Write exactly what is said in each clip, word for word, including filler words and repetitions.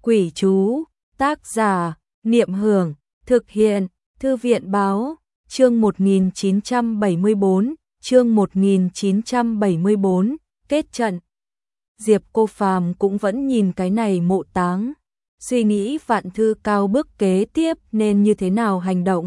Quỷ chú, tác giả, Niệm Hưởng, thực hiện, Thư viện báo, chương một nghìn chín trăm bảy mươi bốn, chương một nghìn chín trăm bảy mươi bốn, kết trận. Diệp Cô Phàm cũng vẫn nhìn cái này mộ táng, suy nghĩ Vạn Thư Cao bước kế tiếp nên như thế nào hành động.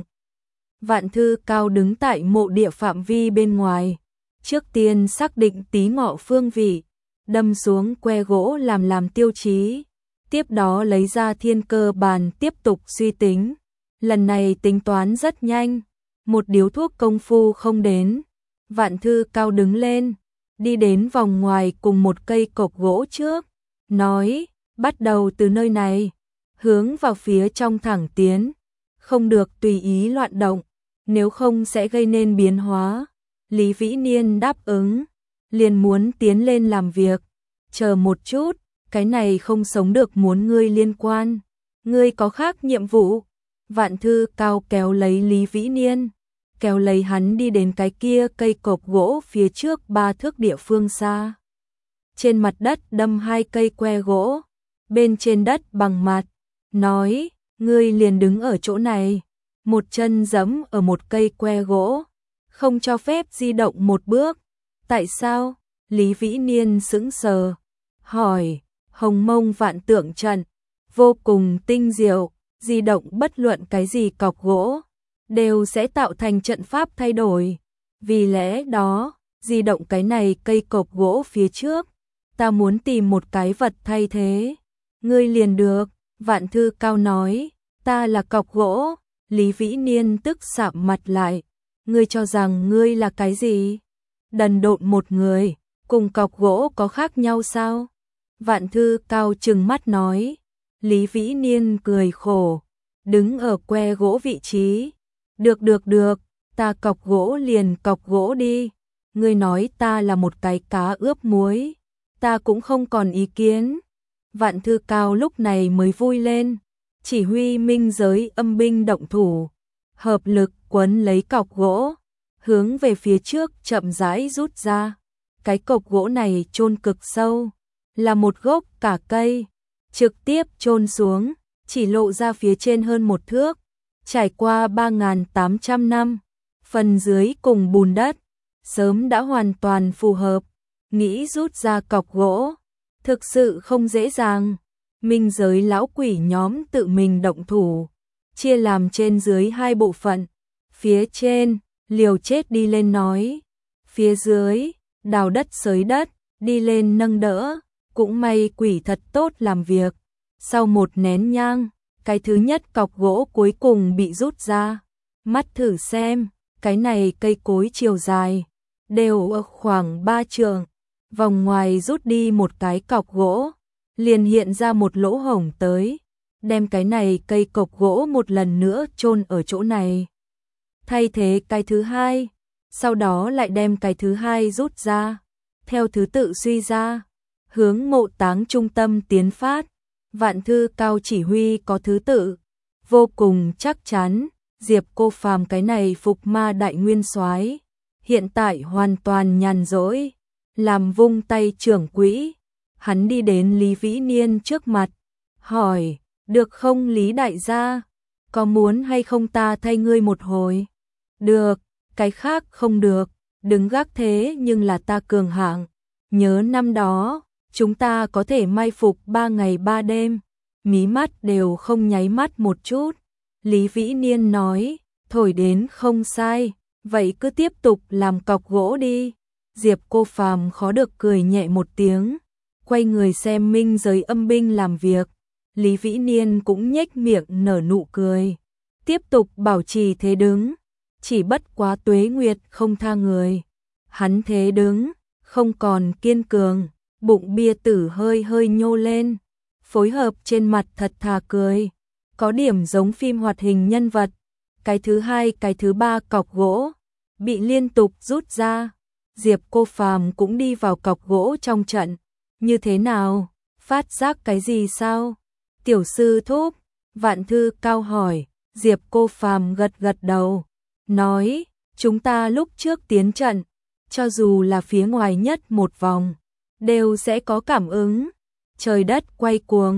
Vạn Thư Cao đứng tại mộ địa phạm vi bên ngoài, trước tiên xác định tí ngọ phương vị, đâm xuống que gỗ làm làm tiêu chí, tiếp đó lấy ra thiên cơ bàn tiếp tục suy tính. Lần này tính toán rất nhanh, một điếu thuốc công phu không đến, Vạn Thư Cao đứng lên, đi đến vòng ngoài cùng một cây cột gỗ trước, nói, bắt đầu từ nơi này, hướng vào phía trong thẳng tiến, không được tùy ý loạn động, nếu không sẽ gây nên biến hóa. Lý Vĩ Niên đáp ứng, liền muốn tiến lên làm việc, chờ một chút, cái này không sống được muốn ngươi liên quan, ngươi có khác nhiệm vụ. Vạn Thư Cao kéo lấy Lý Vĩ Niên, kéo lấy hắn đi đến cái kia cây cột gỗ phía trước ba thước địa phương xa. Trên mặt đất đâm hai cây que gỗ, bên trên đất bằng mặt, nói, ngươi liền đứng ở chỗ này, một chân giẫm ở một cây que gỗ, không cho phép di động một bước. Tại sao? Lý Vĩ Niên sững sờ, hỏi, Hồng Mông Vạn Tượng trận, vô cùng tinh diệu, di động bất luận cái gì cọc gỗ, đều sẽ tạo thành trận pháp thay đổi. Vì lẽ đó, di động cái này cây cột gỗ phía trước, ta muốn tìm một cái vật thay thế. Ngươi liền được, Vạn Thư Cao nói, ta là cọc gỗ. Lý Vĩ Niên tức sạm mặt lại, ngươi cho rằng ngươi là cái gì? Đần độn một người, cùng cọc gỗ có khác nhau sao? Vạn Thư Cao trừng mắt nói. Lý Vĩ Niên cười khổ, đứng ở que gỗ vị trí. Được được được, ta cọc gỗ liền cọc gỗ đi. Ngươi nói ta là một cái cá ướp muối, ta cũng không còn ý kiến. Vạn Thư Cao lúc này mới vui lên, chỉ huy minh giới âm binh động thủ, hợp lực quấn lấy cọc gỗ, hướng về phía trước chậm rãi rút ra. Cái cọc gỗ này chôn cực sâu, là một gốc cả cây, trực tiếp chôn xuống, chỉ lộ ra phía trên hơn một thước, trải qua ba nghìn tám trăm năm, phần dưới cùng bùn đất, sớm đã hoàn toàn phù hợp, nghĩ rút ra cọc gỗ, thực sự không dễ dàng. Minh giới lão quỷ nhóm tự mình động thủ, chia làm trên dưới hai bộ phận, phía trên, liều chết đi lên nói, phía dưới, đào đất xới đất, đi lên nâng đỡ, cũng may quỷ thật tốt làm việc. Sau một nén nhang, cái thứ nhất cọc gỗ cuối cùng bị rút ra, mắt thử xem, cái này cây cối chiều dài, đều ở khoảng ba trượng, vòng ngoài rút đi một cái cọc gỗ, liền hiện ra một lỗ hổng tới, đem cái này cây cọc gỗ một lần nữa chôn ở chỗ này. Thay thế cái thứ hai, sau đó lại đem cái thứ hai rút ra, theo thứ tự suy ra, hướng mộ táng trung tâm tiến phát. Vạn Thư Cao chỉ huy có thứ tự, vô cùng chắc chắn. Diệp Cô Phàm cái này phục ma đại nguyên soái, hiện tại hoàn toàn nhàn rỗi, làm vung tay trưởng quỹ. Hắn đi đến Lý Vĩ Niên trước mặt, hỏi, được không Lý đại gia, có muốn hay không ta thay ngươi một hồi? Được, cái khác không được, đứng gác thế nhưng là ta cường hạng. Nhớ năm đó, chúng ta có thể mai phục ba ngày ba đêm, mí mắt đều không nháy mắt một chút. Lý Vĩ Niên nói, thổi đến không sai, vậy cứ tiếp tục làm cọc gỗ đi. Diệp Cô Phàm khó được cười nhẹ một tiếng, quay người xem minh giới âm binh làm việc. Lý Vĩ Niên cũng nhếch miệng nở nụ cười, tiếp tục bảo trì thế đứng, chỉ bất quá tuế nguyệt không tha người. Hắn thế đứng, không còn kiên cường, bụng bia tử hơi hơi nhô lên, phối hợp trên mặt thật thà cười, có điểm giống phim hoạt hình nhân vật. Cái thứ hai, cái thứ ba cọc gỗ bị liên tục rút ra, Diệp Cô Phàm cũng đi vào cọc gỗ trong trận. Như thế nào? Phát giác cái gì sao? Tiểu sư thúc, Vạn Thư Cao hỏi. Diệp Cô Phàm gật gật đầu, nói, chúng ta lúc trước tiến trận, cho dù là phía ngoài nhất một vòng, đều sẽ có cảm ứng. Trời đất quay cuồng,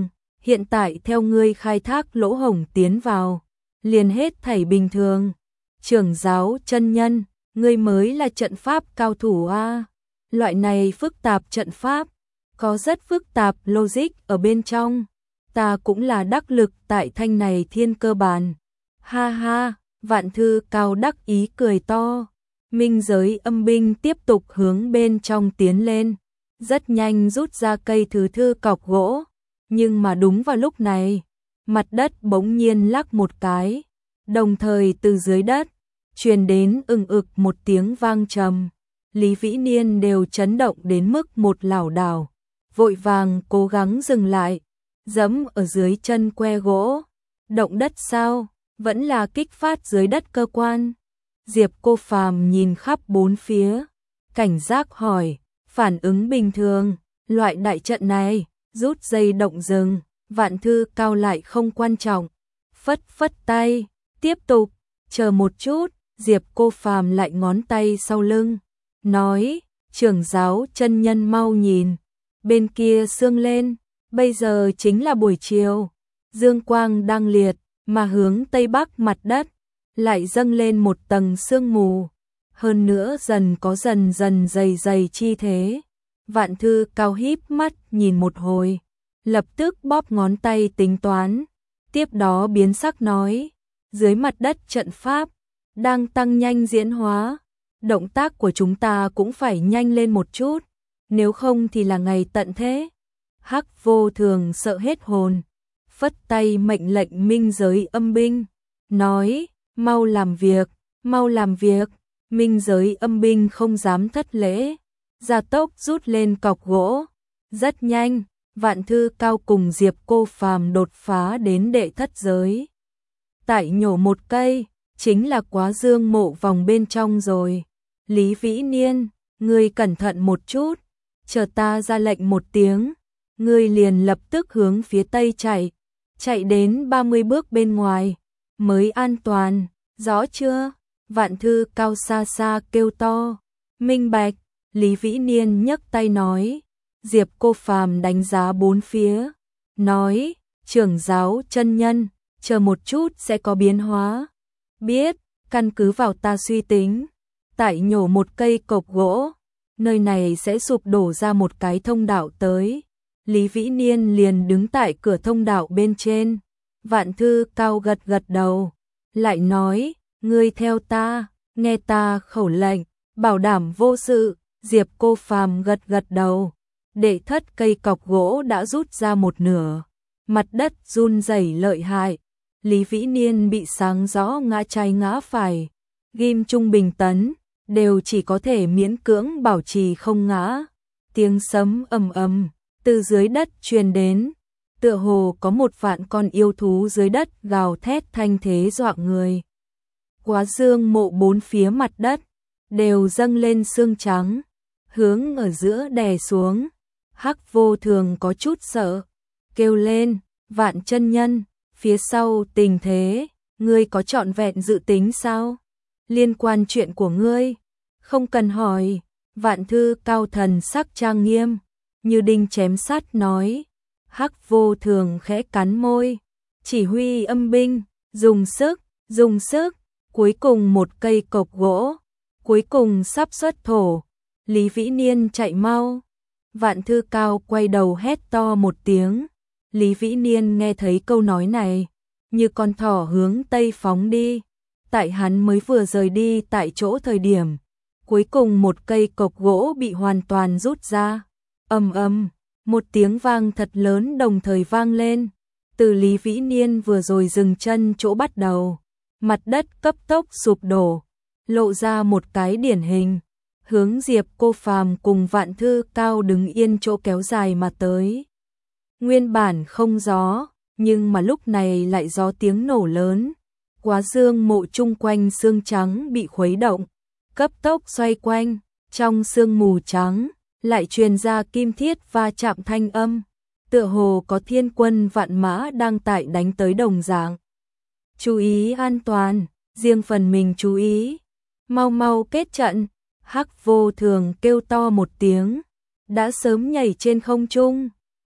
hiện tại theo ngươi khai thác lỗ hổng tiến vào, liền hết thảy bình thường. Trưởng giáo chân nhân, ngươi mới là trận pháp cao thủ a. Loại này phức tạp trận pháp, có rất phức tạp logic ở bên trong. Ta cũng là đắc lực tại thanh này thiên cơ bản. Ha ha, Vạn Thư Cao đắc ý cười to. Minh giới âm binh tiếp tục hướng bên trong tiến lên, rất nhanh rút ra cây thứ thư cọc gỗ. Nhưng mà đúng vào lúc này, mặt đất bỗng nhiên lắc một cái, đồng thời từ dưới đất truyền đến ừng ực một tiếng vang trầm. Lý Vĩ Niên đều chấn động đến mức một lảo đảo, vội vàng cố gắng dừng lại, giẫm ở dưới chân que gỗ. Động đất sao? Vẫn là kích phát dưới đất cơ quan. Diệp Cô Phàm nhìn khắp bốn phía, cảnh giác hỏi, phản ứng bình thường, loại đại trận này, rút dây động rừng, Vạn Thư Cao lại không quan trọng, phất phất tay, tiếp tục, chờ một chút. Diệp Cô Phàm lại ngón tay sau lưng, nói, trưởng giáo chân nhân mau nhìn, bên kia sương lên, bây giờ chính là buổi chiều, dương quang đang liệt, mà hướng tây bắc mặt đất lại dâng lên một tầng sương mù, hơn nữa dần có dần dần dày dày chi thế. Vạn Thư Cao híp mắt nhìn một hồi, lập tức bóp ngón tay tính toán, tiếp đó biến sắc nói, dưới mặt đất trận pháp đang tăng nhanh diễn hóa, động tác của chúng ta cũng phải nhanh lên một chút, nếu không thì là ngày tận thế. Hắc Vô Thường sợ hết hồn, phất tay mệnh lệnh minh giới âm binh, nói, mau làm việc, mau làm việc. Minh giới âm binh không dám thất lễ, gia tốc rút lên cọc gỗ. Rất nhanh, Vạn Thư Cao cùng Diệp Cô Phàm đột phá đến đệ thất giới. Tại nhổ một cây, chính là Quá Dương mộ vòng bên trong rồi. Lý Vĩ Niên, ngươi cẩn thận một chút, chờ ta ra lệnh một tiếng, ngươi liền lập tức hướng phía tây chạy, chạy đến ba mươi bước bên ngoài, mới an toàn, rõ chưa? Vạn Thư Cao xa xa kêu to, minh bạch. Lý Vĩ Niên nhấc tay nói. Diệp Cô Phàm đánh giá bốn phía, nói, trưởng giáo chân nhân, chờ một chút sẽ có biến hóa. Biết, căn cứ vào ta suy tính, tại nhổ một cây cọc gỗ, nơi này sẽ sụp đổ ra một cái thông đạo tới. Lý Vĩ Niên liền đứng tại cửa thông đạo bên trên. Vạn Thư Cao gật gật đầu, lại nói, ngươi theo ta, nghe ta khẩu lệnh, bảo đảm vô sự. Diệp Cô Phàm gật gật đầu. Đệ thất cây cọc gỗ đã rút ra một nửa, mặt đất run rẩy lợi hại. Lý Vĩ Niên bị sáng rõ ngã trái ngã phải, ghim trung bình tấn, đều chỉ có thể miễn cưỡng bảo trì không ngã. Tiếng sấm ầm ầm từ dưới đất truyền đến, tựa hồ có một vạn con yêu thú dưới đất gào thét thanh thế dọa người. Quá Dương mộ bốn phía mặt đất đều dâng lên sương trắng, hướng ở giữa đè xuống. Hắc Vô Thường có chút sợ, kêu lên, Vạn chân nhân, phía sau tình thế, ngươi có trọn vẹn dự tính sao? Liên quan chuyện của ngươi, không cần hỏi. Vạn Thư Cao thần sắc trang nghiêm, như đinh chém sắt nói. Hắc Vô Thường khẽ cắn môi, chỉ huy âm binh, dùng sức, dùng sức, cuối cùng một cây cọc gỗ, cuối cùng sắp xuất thổ. Lý Vĩ Niên chạy mau. Vạn Thư Cao quay đầu hét to một tiếng. Lý Vĩ Niên nghe thấy câu nói này, như con thỏ hướng tây phóng đi. Tại hắn mới vừa rời đi tại chỗ thời điểm, cuối cùng một cây cọc gỗ bị hoàn toàn rút ra. Ầm ầm, một tiếng vang thật lớn đồng thời vang lên. Từ Lý Vĩ Niên vừa rồi dừng chân chỗ bắt đầu, mặt đất cấp tốc sụp đổ, lộ ra một cái điển hình, hướng Diệp Cô Phàm cùng Vạn Thư Cao đứng yên chỗ kéo dài mà tới. Nguyên bản không gió, nhưng mà lúc này lại gió tiếng nổ lớn. Quá Dương mộ chung quanh sương trắng bị khuấy động, cấp tốc xoay quanh, trong sương mù trắng lại truyền ra kim thiết va chạm thanh âm, tựa hồ có thiên quân vạn mã đang tại đánh tới đồng dạng. Chú ý an toàn, riêng phần mình chú ý, mau mau kết trận. Hắc Vô Thường kêu to một tiếng, đã sớm nhảy trên không trung,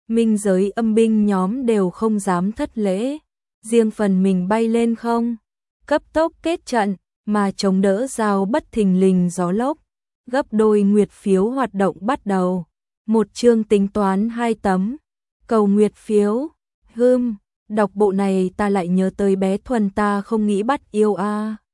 minh giới âm binh nhóm đều không dám thất lễ, riêng phần mình bay lên không, cấp tốc kết trận, mà chống đỡ giao bất thình lình gió lốc, gấp đôi nguyệt phiếu hoạt động bắt đầu. Một chương tính toán hai tấm, cầu nguyệt phiếu, hưm, đọc bộ này ta lại nhớ tới bé Thuần ta không nghĩ bắt yêu a. À.